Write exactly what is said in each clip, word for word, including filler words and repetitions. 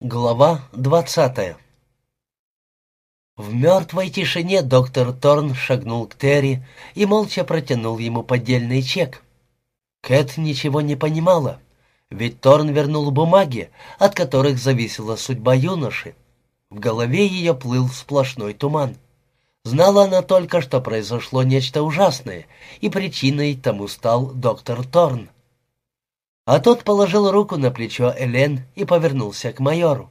Глава двадцатая. В мертвой тишине доктор Торн шагнул к Терри и молча протянул ему поддельный чек. Кэт ничего не понимала, ведь Торн вернул бумаги, от которых зависела судьба юноши. В голове ее плыл сплошной туман. Знала она только, что произошло нечто ужасное, и причиной тому стал доктор Торн. А тот положил руку на плечо Элен и повернулся к майору.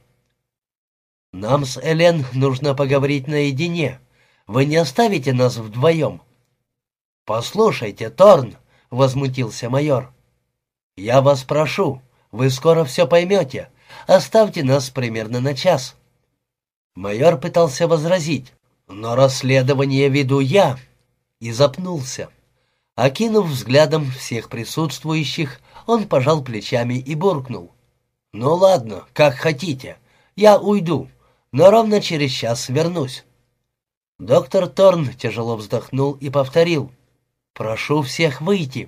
«Нам с Элен нужно поговорить наедине. Вы не оставите нас вдвоем?» «Послушайте, Торн», — возмутился майор. «Я вас прошу, вы скоро все поймете. Оставьте нас примерно на час». Майор пытался возразить, но расследование веду я, и запнулся. Окинув взглядом всех присутствующих, он пожал плечами и буркнул: «Ну ладно, как хотите. Я уйду, но ровно через час вернусь». Доктор Торн тяжело вздохнул и повторил: «Прошу всех выйти».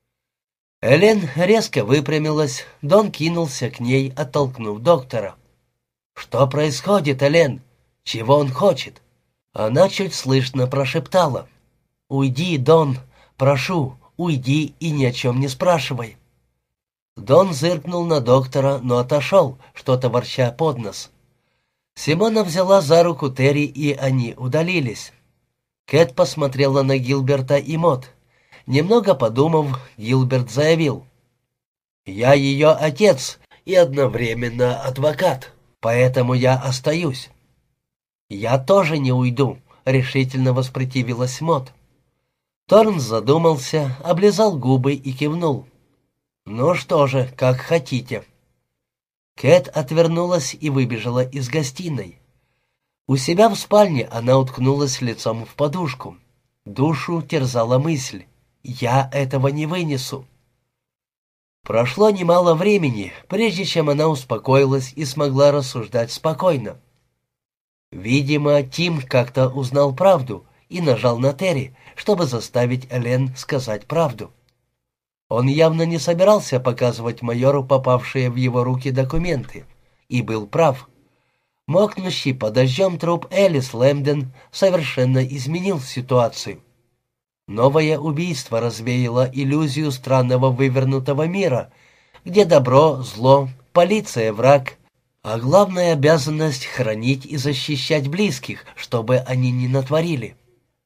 Элен резко выпрямилась, Дон кинулся к ней, оттолкнув доктора. «Что происходит, Элен? Чего он хочет?» Она чуть слышно прошептала: «Уйди, Дон, прошу, уйди и ни о чем не спрашивай». Дон зыркнул на доктора, но отошел, что-то ворча под нос. Симона взяла за руку Терри, и они удалились. Кэт посмотрела на Гилберта и Мот. Немного подумав, Гилберт заявил: «Я ее отец и одновременно адвокат, поэтому я остаюсь». «Я тоже не уйду», — решительно воспротивилась Мот. Торн задумался, облизал губы и кивнул. «Ну что же, как хотите». Кэт отвернулась и выбежала из гостиной. У себя в спальне она уткнулась лицом в подушку. Душу терзала мысль: «Я этого не вынесу». Прошло немало времени, прежде чем она успокоилась и смогла рассуждать спокойно. Видимо, Тим как-то узнал правду и нажал на Терри, чтобы заставить Элен сказать правду. Он явно не собирался показывать майору попавшие в его руки документы, и был прав. Мокнущий под дождем труп Элис Лэмден совершенно изменил ситуацию. Новое убийство развеяло иллюзию странного вывернутого мира, где добро, зло, полиция — враг, а главная обязанность — хранить и защищать близких, чтобы они не натворили.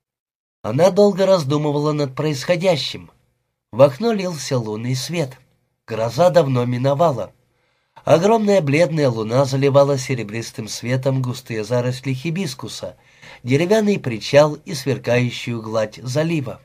Она долго раздумывала над происходящим. В окно лился лунный свет. Гроза давно миновала. Огромная бледная луна заливала серебристым светом густые заросли хибискуса, деревянный причал и сверкающую гладь залива.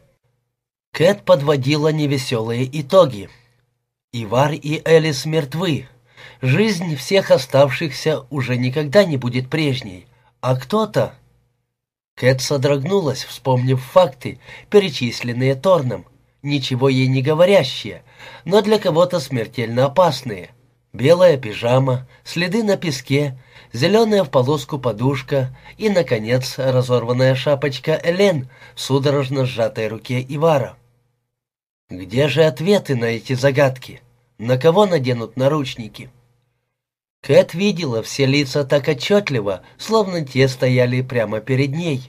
Кэт подводила невеселые итоги. Ивар и Элис мертвы. Жизнь всех оставшихся уже никогда не будет прежней. А кто-то... Кэт содрогнулась, вспомнив факты, перечисленные Торном, ничего ей не говорящие, но для кого-то смертельно опасные. Белая пижама, следы на песке, зеленая в полоску подушка и, наконец, разорванная шапочка Элен в судорожно сжатой руке Ивара. Где же ответы на эти загадки? На кого наденут наручники? Кэт видела все лица так отчетливо, словно те стояли прямо перед ней.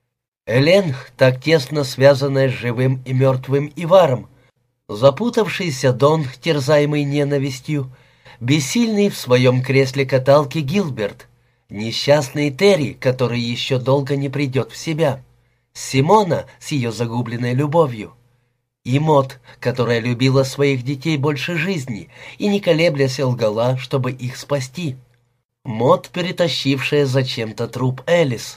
Элен, так тесно связанная с живым и мертвым Иваром, запутавшийся Дон, терзаемый ненавистью, бессильный в своем кресле каталки Гилберт, несчастный Терри, который еще долго не придет в себя, Симона с ее загубленной любовью, и Мот, которая любила своих детей больше жизни и, не колеблясь, лгала, чтобы их спасти. Мот, перетащившая зачем-то труп Элис.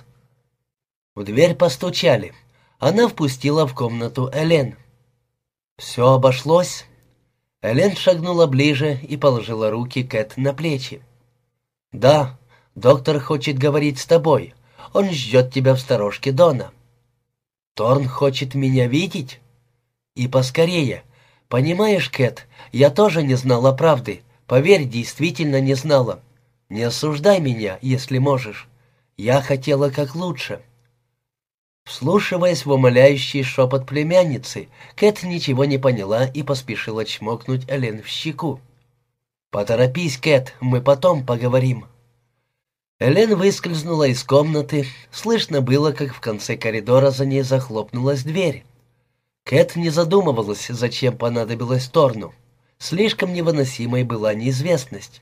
В дверь постучали. Она впустила в комнату Элен. «Все обошлось?» Элен шагнула ближе и положила руки Кэт на плечи. «Да, доктор хочет говорить с тобой. Он ждет тебя в сторожке Дона». «Торн хочет меня видеть?» «И поскорее. Понимаешь, Кэт, я тоже не знала правды. Поверь, действительно не знала. Не осуждай меня, если можешь. Я хотела как лучше». Вслушиваясь в умоляющий шепот племянницы, Кэт ничего не поняла и поспешила чмокнуть Элен в щеку. «Поторопись, Кэт, мы потом поговорим». Элен выскользнула из комнаты. Слышно было, как в конце коридора за ней захлопнулась дверь. Кэт не задумывалась, зачем понадобилось Торну. Слишком невыносимой была неизвестность.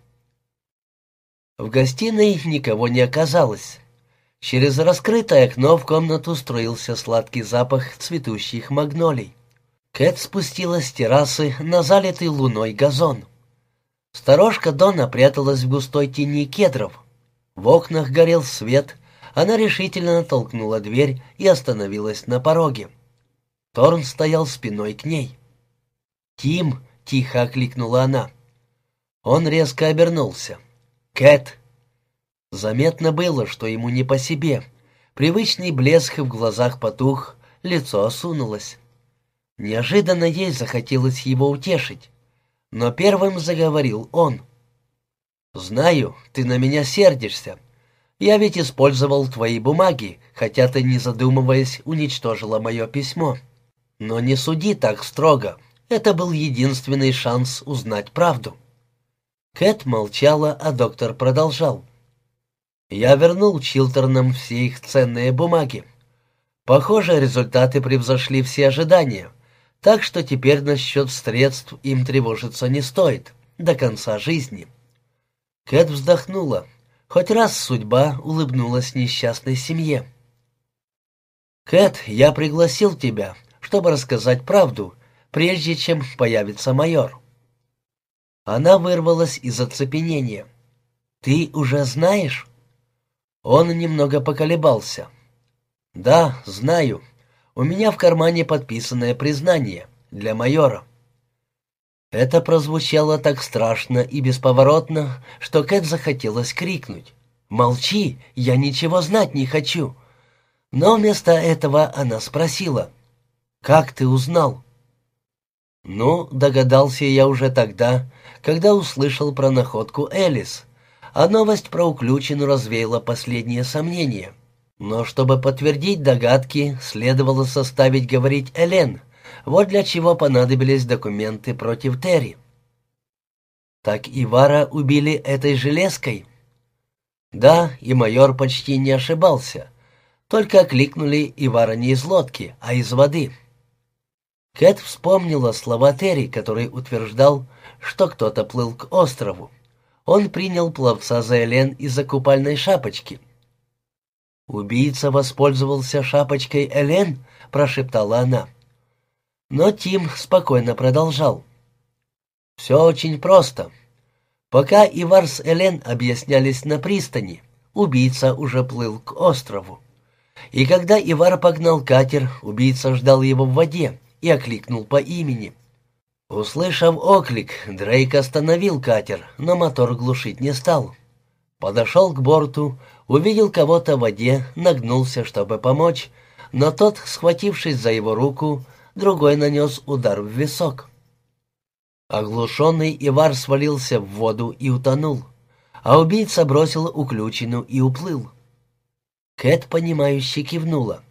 В гостиной никого не оказалось. Через раскрытое окно в комнату струился сладкий запах цветущих магнолий. Кэт спустилась с террасы на залитый луной газон. Сторожка Дона пряталась в густой тени кедров. В окнах горел свет. Она решительно толкнула дверь и остановилась на пороге. Торн стоял спиной к ней. «Тим!» — тихо окликнула она. Он резко обернулся. «Кэт!» Заметно было, что ему не по себе. Привычный блеск в глазах потух, лицо осунулось. Неожиданно ей захотелось его утешить. Но первым заговорил он. «Знаю, ты на меня сердишься. Я ведь использовал твои бумаги, хотя ты, не задумываясь, уничтожила мое письмо. Но не суди так строго. Это был единственный шанс узнать правду». Кэт молчала, а доктор продолжал. «Я вернул Чилтернам все их ценные бумаги. Похоже, результаты превзошли все ожидания, так что теперь насчет средств им тревожиться не стоит до конца жизни». Кэт вздохнула. Хоть раз судьба улыбнулась несчастной семье. «Кэт, я пригласил тебя, чтобы рассказать правду, прежде чем появится майор». Она вырвалась из оцепенения. «Ты уже знаешь?» Он немного поколебался. «Да, знаю. У меня в кармане подписанное признание для майора». Это прозвучало так страшно и бесповоротно, что Кэт захотелось крикнуть: «Молчи, я ничего знать не хочу». Но вместо этого она спросила: «Как ты узнал?» «Ну, догадался я уже тогда, когда услышал про находку Элис, а новость про уключину развеяла последние сомнения. Но чтобы подтвердить догадки, следовало составить говорить Элен. Вот для чего понадобились документы против Терри». «Так Ивара убили этой железкой?» «Да, и майор почти не ошибался. Только окликнули Ивара не из лодки, а из воды». Кэт вспомнила слова Терри, который утверждал, что кто-то плыл к острову. Он принял пловца за Элен из-за купальной шапочки. «Убийца воспользовался шапочкой Элен?» — прошептала она. Но Тим спокойно продолжал. «Все очень просто. Пока Ивар с Элен объяснялись на пристани, убийца уже плыл к острову. И когда Ивар погнал катер, убийца ждал его в воде и окликнул по имени. Услышав оклик, Дрейк остановил катер, но мотор глушить не стал. Подошел к борту, увидел кого-то в воде, нагнулся, чтобы помочь, но тот, схватившись за его руку, другой нанес удар в висок. Оглушенный Ивар свалился в воду и утонул, а убийца бросил уключину и уплыл. Кэт, понимающе кивнула.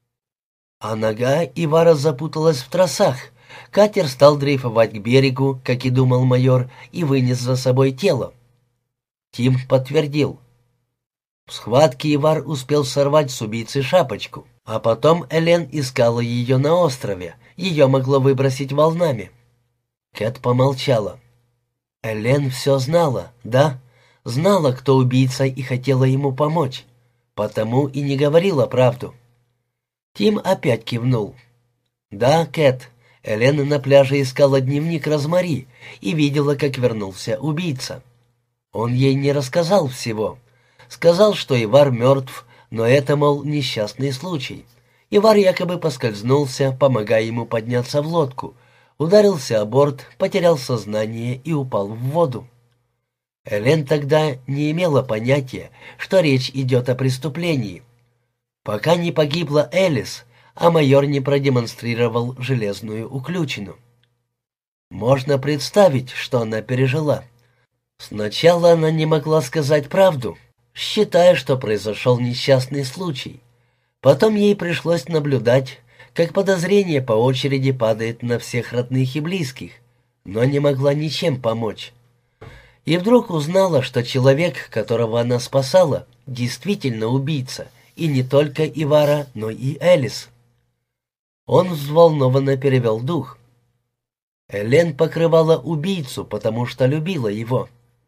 А нога Ивара запуталась в тросах. Катер стал дрейфовать к берегу, как и думал майор, и вынес за собой тело. Тим подтвердил. В схватке Ивар успел сорвать с убийцы шапочку, а потом Элен искала ее на острове. Ее могло выбросить волнами. Кэт помолчала. Элен все знала, да? Знала, кто убийца, и хотела ему помочь. Потому и не говорила правду. Тим опять кивнул. Да, Кэт, Элен на пляже искала дневник Розмари и видела, как вернулся убийца. Он ей не рассказал всего. Сказал, что Ивар мертв, но это, мол, несчастный случай. Ивар якобы поскользнулся, помогая ему подняться в лодку, ударился о борт, потерял сознание и упал в воду. Элен тогда не имела понятия, что речь идет о преступлении. Пока не погибла Элис, а майор не продемонстрировал железную уключину. Можно представить, что она пережила. Сначала она не могла сказать правду, считая, что произошел несчастный случай. Потом ей пришлось наблюдать, как подозрение по очереди падает на всех родных и близких, но не могла ничем помочь. И вдруг узнала, что человек, которого она спасала, действительно убийца, и не только Ивара, но и Элис. Он взволнованно перевел дух. Элен покрывала убийцу, потому что любила его.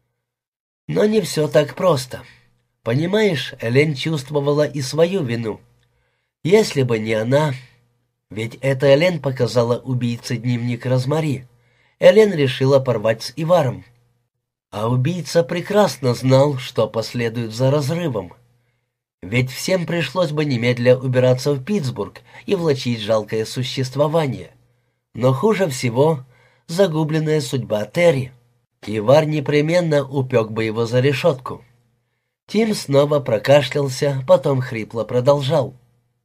Но не все так просто. Понимаешь, Элен чувствовала и свою вину. Если бы не она... Ведь это Элен показала убийце дневник Розмари. Элен решила порвать с Иваром. А убийца прекрасно знал, что последует за разрывом. Ведь всем пришлось бы немедля убираться в Питтсбург и влачить жалкое существование. Но хуже всего загубленная судьба Терри. Ивар непременно упек бы его за решетку. Тим снова прокашлялся, потом хрипло продолжал.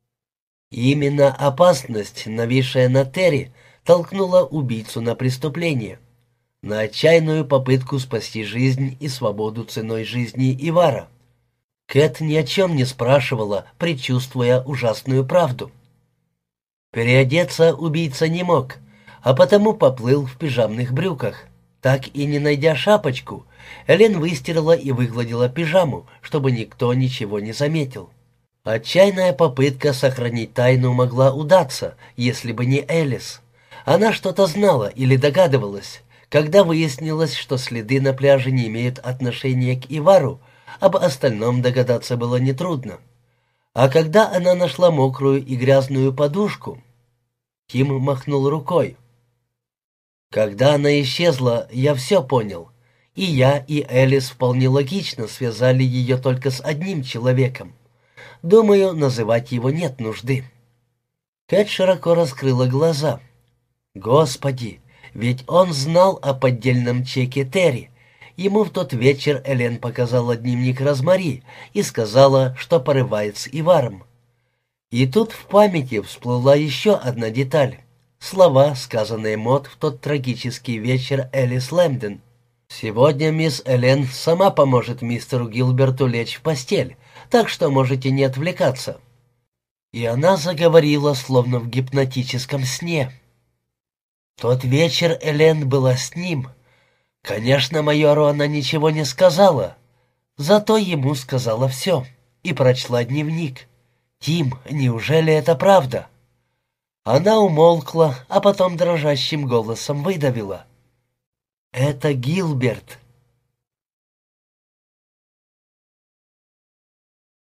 Именно опасность, нависшая над Терри, толкнула убийцу на преступление, на отчаянную попытку спасти жизнь и свободу ценой жизни Ивара. Кэт ни о чем не спрашивала, предчувствуя ужасную правду. Переодеться убийца не мог, а потому поплыл в пижамных брюках. Так и не найдя шапочку, Элен выстирала и выгладила пижаму, чтобы никто ничего не заметил. Отчаянная попытка сохранить тайну могла удаться, если бы не Элис. Она что-то знала или догадывалась. Когда выяснилось, что следы на пляже не имеют отношения к Ивару, об остальном догадаться было нетрудно. А когда она нашла мокрую и грязную подушку, Тим махнул рукой. Когда она исчезла, я все понял. И я, и Элис вполне логично связали ее только с одним человеком. Думаю, называть его нет нужды. Кэт широко раскрыла глаза. Господи, ведь он знал о поддельном чеке Терри. Ему в тот вечер Элен показала дневник Розмари и сказала, что порывает с Иваром. И тут в памяти всплыла еще одна деталь. Слова, сказанные Мот в тот трагический вечер Элис Лэмден. «Сегодня мисс Элен сама поможет мистеру Гилберту лечь в постель, так что можете не отвлекаться». И она заговорила, словно в гипнотическом сне. Тот вечер Элен была с ним. Конечно, майору она ничего не сказала, зато ему сказала все и прочла дневник. «Тим, неужели это правда?» Она умолкла, а потом дрожащим голосом выдавила. «Это Гилберт».